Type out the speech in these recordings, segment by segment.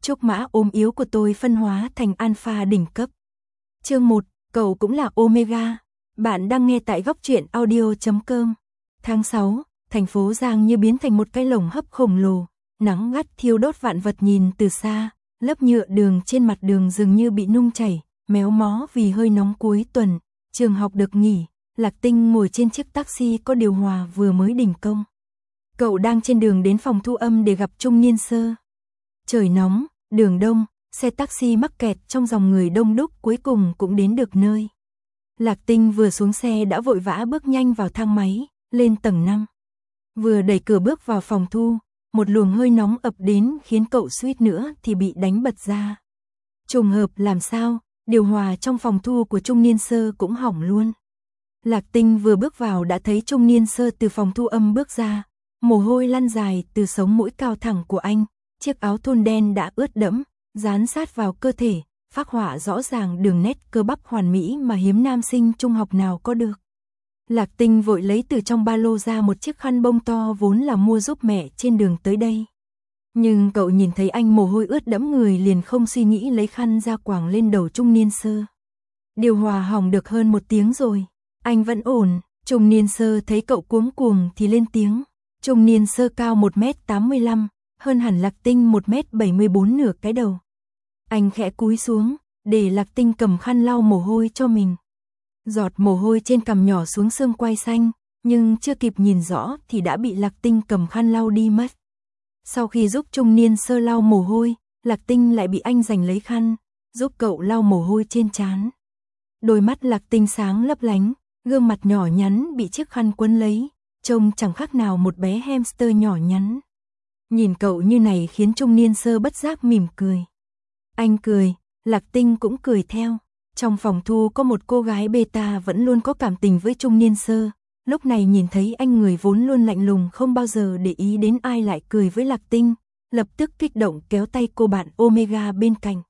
Trúc mã ốm yếu của tôi phân hóa thành alpha đỉnh cấp. Chương 1, cậu cũng là Omega. Bạn đang nghe tại góc truyện audio.com. Tháng 6, thành phố Giang như biến thành một cái lồng hấp khổng lồ, nắng gắt thiêu đốt vạn vật. Nhìn từ xa, lớp nhựa đường trên mặt đường dường như bị nung chảy, méo mó vì hơi nóng cuối tuần. Trường học được nghỉ, Lạc Tinh ngồi trên chiếc taxi có điều hòa vừa mới đình công. Cậu đang trên đường đến phòng thu âm để gặp Trung Niên Sơ. Trời nóng, đường đông, xe taxi mắc kẹt trong dòng người đông đúc, cuối cùng cũng đến được nơi. Lạc Tinh vừa xuống xe đã vội vã bước nhanh vào thang máy, lên tầng 5. Vừa đẩy cửa bước vào phòng thu, một luồng hơi nóng ập đến khiến cậu suýt nữa thì bị đánh bật ra. Trùng hợp làm sao, điều hòa trong phòng thu của Trung Niên Sơ cũng hỏng luôn. Lạc Tinh vừa bước vào đã thấy Trung Niên Sơ từ phòng thu âm bước ra, mồ hôi lăn dài từ sống mũi cao thẳng của anh, chiếc áo thun đen đã ướt đẫm, dán sát vào cơ thể, phác họa rõ ràng đường nét cơ bắp hoàn mỹ mà hiếm nam sinh trung học nào có được. Lạc Tinh vội lấy từ trong ba lô ra một chiếc khăn bông to vốn là mua giúp mẹ trên đường tới đây. Nhưng cậu nhìn thấy anh mồ hôi ướt đẫm người liền không suy nghĩ lấy khăn ra quàng lên đầu Trung Niên Sơ. Điều hòa hỏng được hơn 1 tiếng rồi, anh vẫn ổn. Trung Niên Sơ thấy cậu cuống cuồng thì lên tiếng. Trung Niên Sơ cao 1m85, hơn hẳn Lạc Tinh 1m74 nửa cái đầu. Anh khẽ cúi xuống, để Lạc Tinh cầm khăn lau mồ hôi cho mình. Giọt mồ hôi trên cằm nhỏ xuống xương quai xanh, nhưng chưa kịp nhìn rõ thì đã bị Lạc Tinh cầm khăn lau đi mất. Sau khi giúp Trung Niên Sơ lau mồ hôi, Lạc Tinh lại bị anh giành lấy khăn, giúp cậu lau mồ hôi trên trán. Đôi mắt Lạc Tinh sáng lấp lánh, gương mặt nhỏ nhắn bị chiếc khăn quấn lấy, trông chẳng khác nào một bé hamster nhỏ nhắn. Nhìn cậu như này khiến Trung Niên Sơ bất giác mỉm cười. Anh cười, Lạc Tinh cũng cười theo. Trong phòng thu có một cô gái beta vẫn luôn có cảm tình với Trung Niên Sơ. Lúc này nhìn thấy anh người vốn luôn lạnh lùng không bao giờ để ý đến ai lại cười với Lạc Tinh, lập tức kích động kéo tay cô bạn Omega bên cạnh.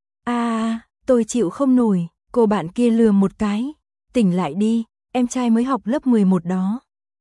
Tôi chịu không nổi, cô bạn kia lừa một cái. Tỉnh lại đi, em trai mới học lớp 11 đó.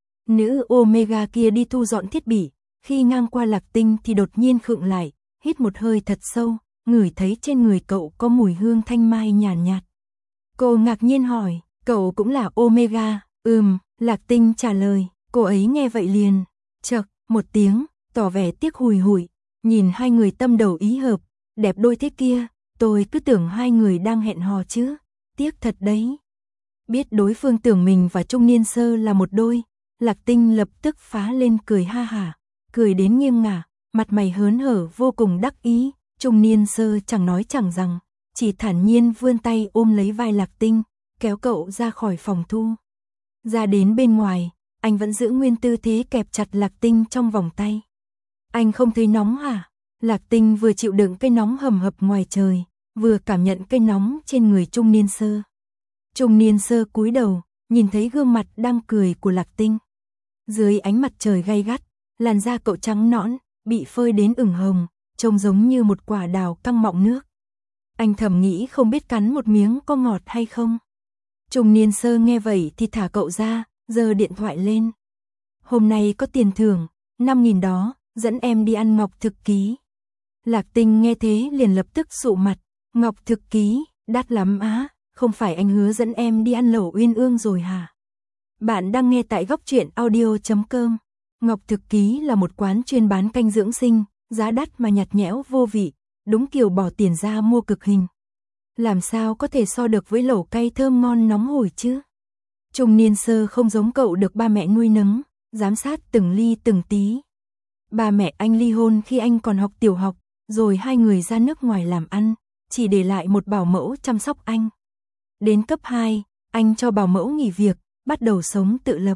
Nữ Omega kia đi thu dọn thiết bị, khi ngang qua Lạc Tinh thì đột nhiên khựng lại, hít một hơi thật sâu, ngửi thấy trên người cậu có mùi hương thanh mai nhàn nhạt. Cô ngạc nhiên hỏi, cậu cũng là Omega? Lạc Tinh trả lời. Cô ấy nghe vậy liền chậc một tiếng, tỏ vẻ tiếc hùi hụi, nhìn hai người tâm đầu ý hợp, đẹp đôi thế kia, tôi cứ tưởng hai người đang hẹn hò chứ, tiếc thật đấy. Biết đối phương tưởng mình và Trung Niên Sơ là một đôi, Lạc Tinh lập tức phá lên cười ha hả, cười đến nghiêng ngả, mặt mày hớn hở vô cùng đắc ý. Trung Niên Sơ chẳng nói chẳng rằng, chỉ thản nhiên vươn tay ôm lấy vai Lạc Tinh, kéo cậu ra khỏi phòng thu. Ra đến bên ngoài, anh vẫn giữ nguyên tư thế kẹp chặt Lạc Tinh trong vòng tay. Anh không thấy nóng hả? Lạc Tinh vừa chịu đựng cái nóng hầm hập ngoài trời, vừa cảm nhận cái nóng trên người Trung Niên Sơ. Trung Niên Sơ cúi đầu, nhìn thấy gương mặt đang cười của Lạc Tinh. Dưới ánh mặt trời gay gắt, làn da cậu trắng nõn, bị phơi đến ửng hồng, trông giống như một quả đào căng mọng nước. Anh thầm nghĩ không biết cắn một miếng có ngọt hay không. Trung Niên Sơ nghe vậy thì thả cậu ra, giơ điện thoại lên. Hôm nay có tiền thưởng, 5.000 đó, dẫn em đi ăn ngọc thực ký. Lạc Tinh nghe thế liền lập tức sụ mặt, ngọc thực ký, đắt lắm á, không phải anh hứa dẫn em đi ăn lẩu Uyên Ương rồi hả? Bạn đang nghe tại góc truyện audio.com. Ngọc Thực Ký là một quán chuyên bán canh dưỡng sinh, giá đắt mà nhạt nhẽo vô vị, đúng kiểu bỏ tiền ra mua cực hình. Làm sao có thể so được với lẩu cay thơm ngon nóng hổi chứ? Trung Niên Sơ không giống cậu được ba mẹ nuôi nấng, giám sát từng ly từng tí. Ba mẹ anh ly hôn khi anh còn học tiểu học, rồi hai người ra nước ngoài làm ăn, chỉ để lại một bảo mẫu chăm sóc anh. Đến cấp 2, anh cho bảo mẫu nghỉ việc, bắt đầu sống tự lập.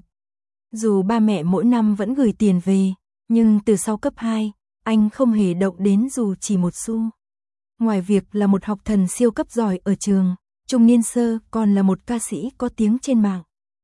Dù ba mẹ mỗi năm vẫn gửi tiền về, nhưng từ sau cấp 2, anh không hề động đến dù chỉ một xu. Ngoài việc là một học thần siêu cấp giỏi ở trường, Trung Niên Sơ còn là một ca sĩ có tiếng trên mạng.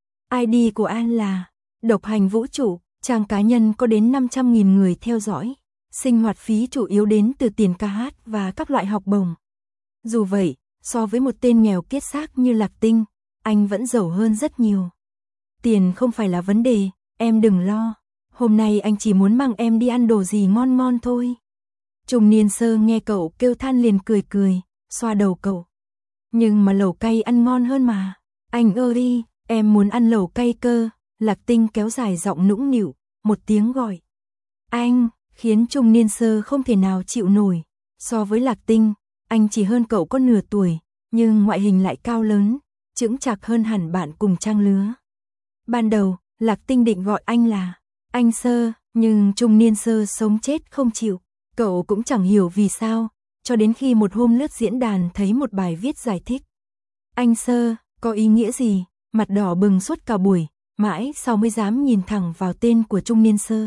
ID của anh là Độc Hành Vũ Trụ, trang cá nhân có đến 500.000 người theo dõi. Sinh hoạt phí chủ yếu đến từ tiền ca hát và các loại học bổng. Dù vậy, so với một tên nghèo kiết xác như Lạc Tinh, anh vẫn giàu hơn rất nhiều. Tiền không phải là vấn đề, em đừng lo. Hôm nay anh chỉ muốn mang em đi ăn đồ gì ngon ngon thôi. Trung niên sơ nghe cậu kêu than liền cười cười, xoa đầu cậu. Nhưng mà lẩu cay ăn ngon hơn mà. Anh ơi, em muốn ăn lẩu cay cơ. Lạc Tinh kéo dài giọng nũng nịu, một tiếng gọi. Anh, khiến trung niên sơ không thể nào chịu nổi. So với Lạc Tinh, anh chỉ hơn cậu có nửa tuổi, nhưng ngoại hình lại cao lớn, chững chạc hơn hẳn bạn cùng trang lứa. Ban đầu, Lạc Tinh định gọi anh là anh Sơ, nhưng trung niên sơ sống chết không chịu. Cậu cũng chẳng hiểu vì sao, cho đến khi một hôm lướt diễn đàn thấy một bài viết giải thích. Anh Sơ, có ý nghĩa gì? Mặt đỏ bừng suốt cả buổi, mãi sau mới dám nhìn thẳng vào tên của trung niên sơ.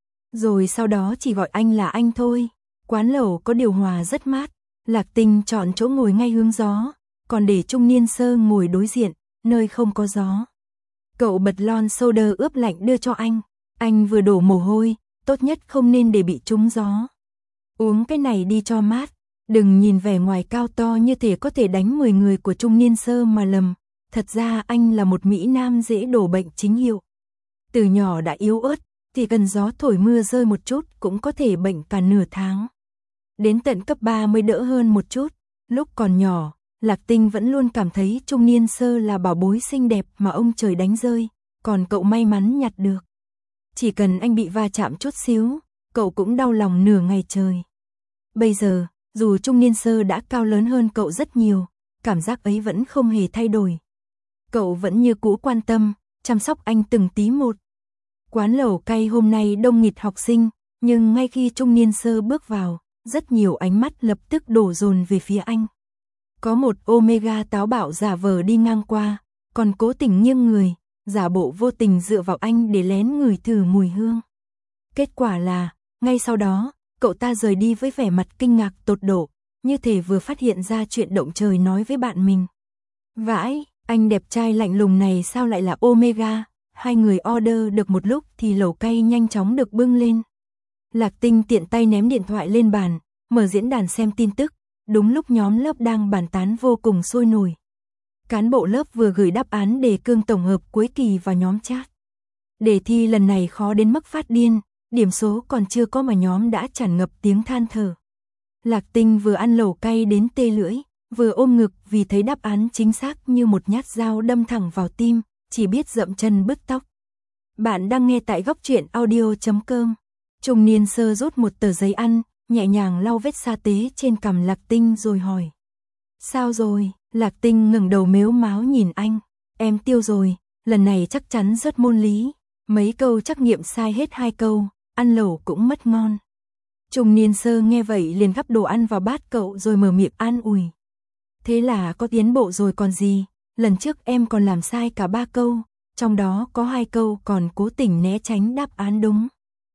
Rồi sau đó chỉ gọi anh là anh thôi. Quán lẩu có điều hòa rất mát, Lạc Tinh chọn chỗ ngồi ngay hướng gió, còn để trung niên sơ ngồi đối diện, nơi không có gió. Cậu bật lon soda ướp lạnh đưa cho anh vừa đổ mồ hôi, tốt nhất không nên để bị trúng gió. Uống cái này đi cho mát, đừng nhìn vẻ ngoài cao to như thể có thể đánh 10 người của trung niên sơ mà lầm, thật ra anh là một Mỹ Nam dễ đổ bệnh chính hiệu. Từ nhỏ đã yếu ớt, thì cần gió thổi mưa rơi một chút cũng có thể bệnh cả nửa tháng. Đến tận cấp 3 mới đỡ hơn một chút, lúc còn nhỏ, Lạc Tinh vẫn luôn cảm thấy trung niên sơ là bảo bối xinh đẹp mà ông trời đánh rơi, còn cậu may mắn nhặt được. Chỉ cần anh bị va chạm chút xíu, cậu cũng đau lòng nửa ngày trời. Bây giờ, dù trung niên sơ đã cao lớn hơn cậu rất nhiều, cảm giác ấy vẫn không hề thay đổi. Cậu vẫn như cũ quan tâm, chăm sóc anh từng tí một. Quán lẩu cay hôm nay đông nghịt học sinh, nhưng ngay khi trung niên sơ bước vào, rất nhiều ánh mắt lập tức đổ dồn về phía anh. Có một Omega táo bạo giả vờ đi ngang qua, còn cố tình nghiêng người, giả bộ vô tình dựa vào anh để lén ngửi thử mùi hương. Kết quả là, ngay sau đó, cậu ta rời đi với vẻ mặt kinh ngạc tột độ, như thể vừa phát hiện ra chuyện động trời nói với bạn mình. Vãi, anh đẹp trai lạnh lùng này sao lại là Omega? Hai người order được một lúc thì lẩu cay nhanh chóng được bưng lên. Lạc Tinh tiện tay ném điện thoại lên bàn, mở diễn đàn xem tin tức, đúng lúc nhóm lớp đang bàn tán vô cùng sôi nổi. Cán bộ lớp vừa gửi đáp án đề cương tổng hợp cuối kỳ vào nhóm chat. Đề thi lần này khó đến mức phát điên, điểm số còn chưa có mà nhóm đã tràn ngập tiếng than thở. Lạc Tinh vừa ăn lẩu cay đến tê lưỡi, vừa ôm ngực vì thấy đáp án chính xác như một nhát dao đâm thẳng vào tim, chỉ biết dậm chân bứt tóc. Bạn đang nghe tại góc truyện audio.com. Trung niên sơ rút một tờ giấy ăn, nhẹ nhàng lau vết sa tế trên cằm Lạc Tinh rồi hỏi. Sao rồi? Lạc Tinh ngẩng đầu mếu máo nhìn anh. Em tiêu rồi, lần này chắc chắn rớt môn lý. Mấy câu trắc nghiệm sai hết 2 câu, ăn lẩu cũng mất ngon. Trung niên sơ nghe vậy liền gắp đồ ăn vào bát cậu rồi mở miệng an ủi. Thế là có tiến bộ rồi còn gì, lần trước em còn làm sai cả 3 câu, trong đó có 2 câu còn cố tình né tránh đáp án đúng.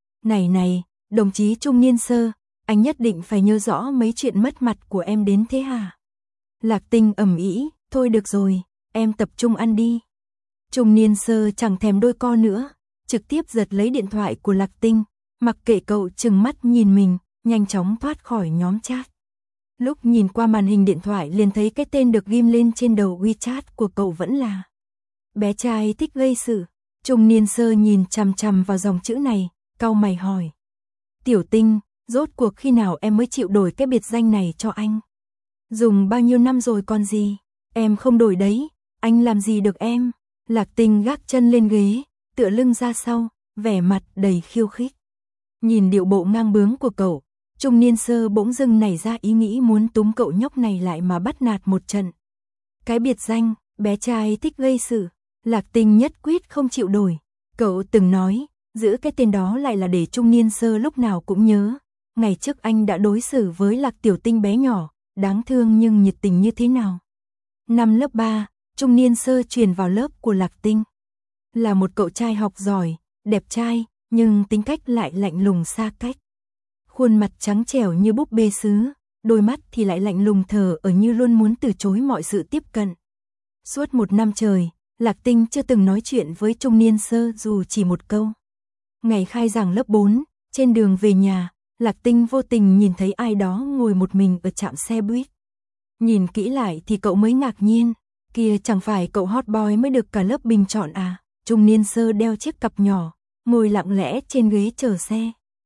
Này, đồng chí trung niên sơ, anh nhất định phải nhớ rõ mấy chuyện mất mặt của em đến thế hả? Lạc Tinh ầm ĩ, thôi được rồi, em tập trung ăn đi. Trung niên sơ chẳng thèm đôi co nữa, trực tiếp giật lấy điện thoại của Lạc Tinh, mặc kệ cậu trừng mắt nhìn mình, nhanh chóng thoát khỏi nhóm chat. Lúc nhìn qua màn hình điện thoại liền thấy cái tên được ghim lên trên đầu WeChat của cậu vẫn là bé trai thích gây sự. Trung niên sơ nhìn chằm chằm vào dòng chữ này, cau mày hỏi. Tiểu Tinh, rốt cuộc khi nào em mới chịu đổi cái biệt danh này cho anh? Dùng bao nhiêu năm rồi còn gì? Em không đổi đấy, anh làm gì được em? Lạc Tinh gác chân lên ghế, tựa lưng ra sau, vẻ mặt đầy khiêu khích. Nhìn điệu bộ ngang bướng của cậu, trung niên sơ bỗng dưng nảy ra ý nghĩ muốn túm cậu nhóc này lại mà bắt nạt một trận. Cái biệt danh, bé trai thích gây sự, Lạc Tinh nhất quyết không chịu đổi. Cậu từng nói, giữ cái tên đó lại là để trung niên sơ lúc nào cũng nhớ. Ngày trước anh đã đối xử với Lạc Tiểu Tinh bé nhỏ, đáng thương nhưng nhiệt tình như thế nào. Năm lớp 3, trung niên sơ chuyển vào lớp của Lạc Tinh. Là một cậu trai học giỏi, đẹp trai, nhưng tính cách lại lạnh lùng xa cách. Khuôn mặt trắng trẻo như búp bê sứ, đôi mắt thì lại lạnh lùng thờ ở như luôn muốn từ chối mọi sự tiếp cận. Suốt 1 năm trời, Lạc Tinh chưa từng nói chuyện với trung niên sơ dù chỉ một câu. Ngày khai giảng lớp 4, trên đường về nhà, Lạc Tinh vô tình nhìn thấy ai đó ngồi một mình ở trạm xe buýt. Nhìn kỹ lại thì cậu mới ngạc nhiên, kia chẳng phải cậu hot boy mới được cả lớp bình chọn à? Trung niên sơ đeo chiếc cặp nhỏ, ngồi lặng lẽ trên ghế chờ xe.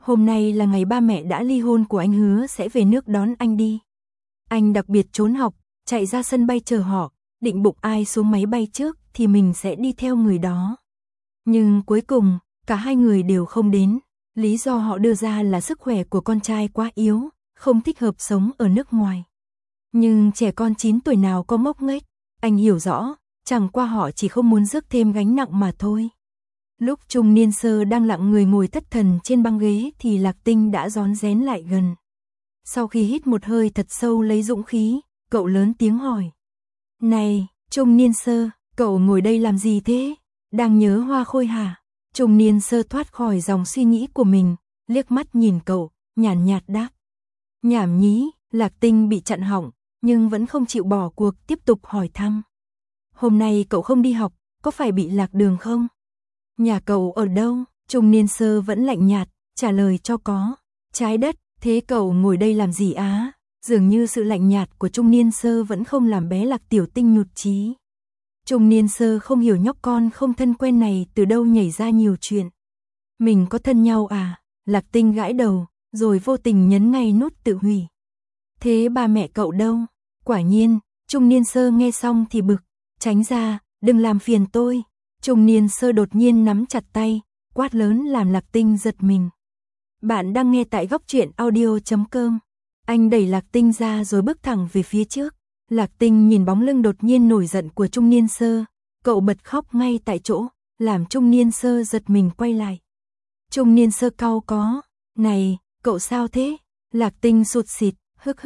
Hôm nay là ngày ba mẹ đã ly hôn của anh, hứa sẽ về nước đón anh đi. Anh đặc biệt trốn học, chạy ra sân bay chờ họ, định bụng ai xuống máy bay trước thì mình sẽ đi theo người đó. Nhưng cuối cùng, cả hai người đều không đến. Lý do họ đưa ra là sức khỏe của con trai quá yếu, không thích hợp sống ở nước ngoài. Nhưng trẻ con 9 tuổi nào có ngốc nghếch, anh hiểu rõ, chẳng qua họ chỉ không muốn rước thêm gánh nặng mà thôi. Lúc Trung Niên Sơ đang lặng người ngồi thất thần trên băng ghế thì Lạc Tinh đã rón rén lại gần. Sau khi hít một hơi thật sâu lấy dũng khí, cậu lớn tiếng hỏi. Này, Trung Niên Sơ, cậu ngồi đây làm gì thế? Đang nhớ Hoa Khôi hả? Trung Niên Sơ thoát khỏi dòng suy nghĩ của mình, liếc mắt nhìn cậu, nhàn nhạt đáp. Nhảm nhí, Lạc Tinh bị chặn họng, nhưng vẫn không chịu bỏ cuộc, tiếp tục hỏi thăm. Hôm nay cậu không đi học, có phải bị lạc đường không? Nhà cậu ở đâu? Trung Niên Sơ vẫn lạnh nhạt, trả lời cho có. Trái đất, thế cậu ngồi đây làm gì á? Dường như sự lạnh nhạt của Trung Niên Sơ vẫn không làm bé Lạc Tiểu Tinh nhụt chí. Trung Niên Sơ không hiểu nhóc con không thân quen này từ đâu nhảy ra nhiều chuyện. Mình có thân nhau à? Lạc Tinh gãi đầu, rồi vô tình nhấn ngay nút tự hủy. Thế ba mẹ cậu đâu? Quả nhiên, Trung Niên Sơ nghe xong thì bực. Tránh ra, đừng làm phiền tôi. Trung Niên Sơ đột nhiên nắm chặt tay, quát lớn làm Lạc Tinh giật mình. Bạn đang nghe tại Góc Truyện Audio.com. Anh đẩy Lạc Tinh ra rồi bước thẳng về phía trước. Lạc Tinh nhìn bóng lưng đột nhiên nổi giận của Trung Niên Sơ, cậu bật khóc ngay tại chỗ, làm Trung Niên Sơ giật mình quay lại. Trung Niên Sơ cau có, này, cậu sao thế? Lạc Tinh sụt sịt, hức,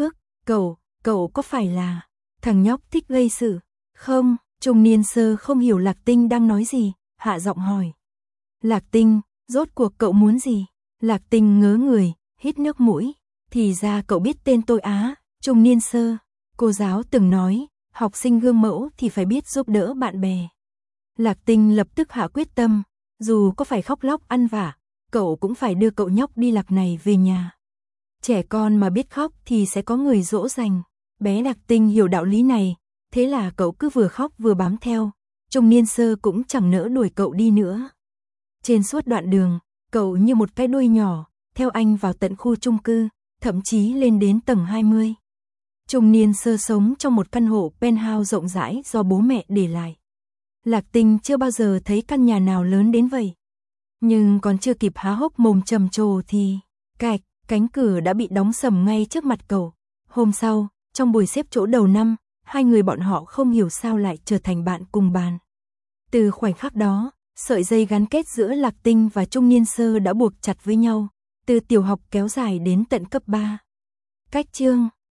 cậu có phải là thằng nhóc thích gây sự? Không, Trung Niên Sơ không hiểu Lạc Tinh đang nói gì, hạ giọng hỏi. Lạc Tinh, rốt cuộc cậu muốn gì? Lạc Tinh ngớ người, hít nước mũi. Thì ra cậu biết tên tôi á, Trung Niên Sơ. Cô giáo từng nói, học sinh gương mẫu thì phải biết giúp đỡ bạn bè. Lạc Tinh lập tức hạ quyết tâm, dù có phải khóc lóc ăn vạ, cậu cũng phải đưa cậu nhóc đi Lạc này về nhà. Trẻ con mà biết khóc thì sẽ có người dỗ dành. Bé Lạc Tinh hiểu đạo lý này, thế là cậu cứ vừa khóc vừa bám theo. Trung Niên Sơ cũng chẳng nỡ đuổi cậu đi nữa. Trên suốt đoạn đường, cậu như một cái đuôi nhỏ, theo anh vào tận khu chung cư, thậm chí lên đến tầng 20. Trung Niên Sơ sống trong một căn hộ penthouse rộng rãi do bố mẹ để lại. Lạc Tinh chưa bao giờ thấy căn nhà nào lớn đến vậy. Nhưng còn chưa kịp há hốc mồm trầm trồ thì, cạch, cánh cửa đã bị đóng sầm ngay trước mặt cậu. Hôm sau, trong buổi xếp chỗ đầu năm, hai người bọn họ không hiểu sao lại trở thành bạn cùng bàn. Từ khoảnh khắc đó, sợi dây gắn kết giữa Lạc Tinh và Trung Niên Sơ đã buộc chặt với nhau, từ tiểu học kéo dài đến tận cấp 3. Cách chương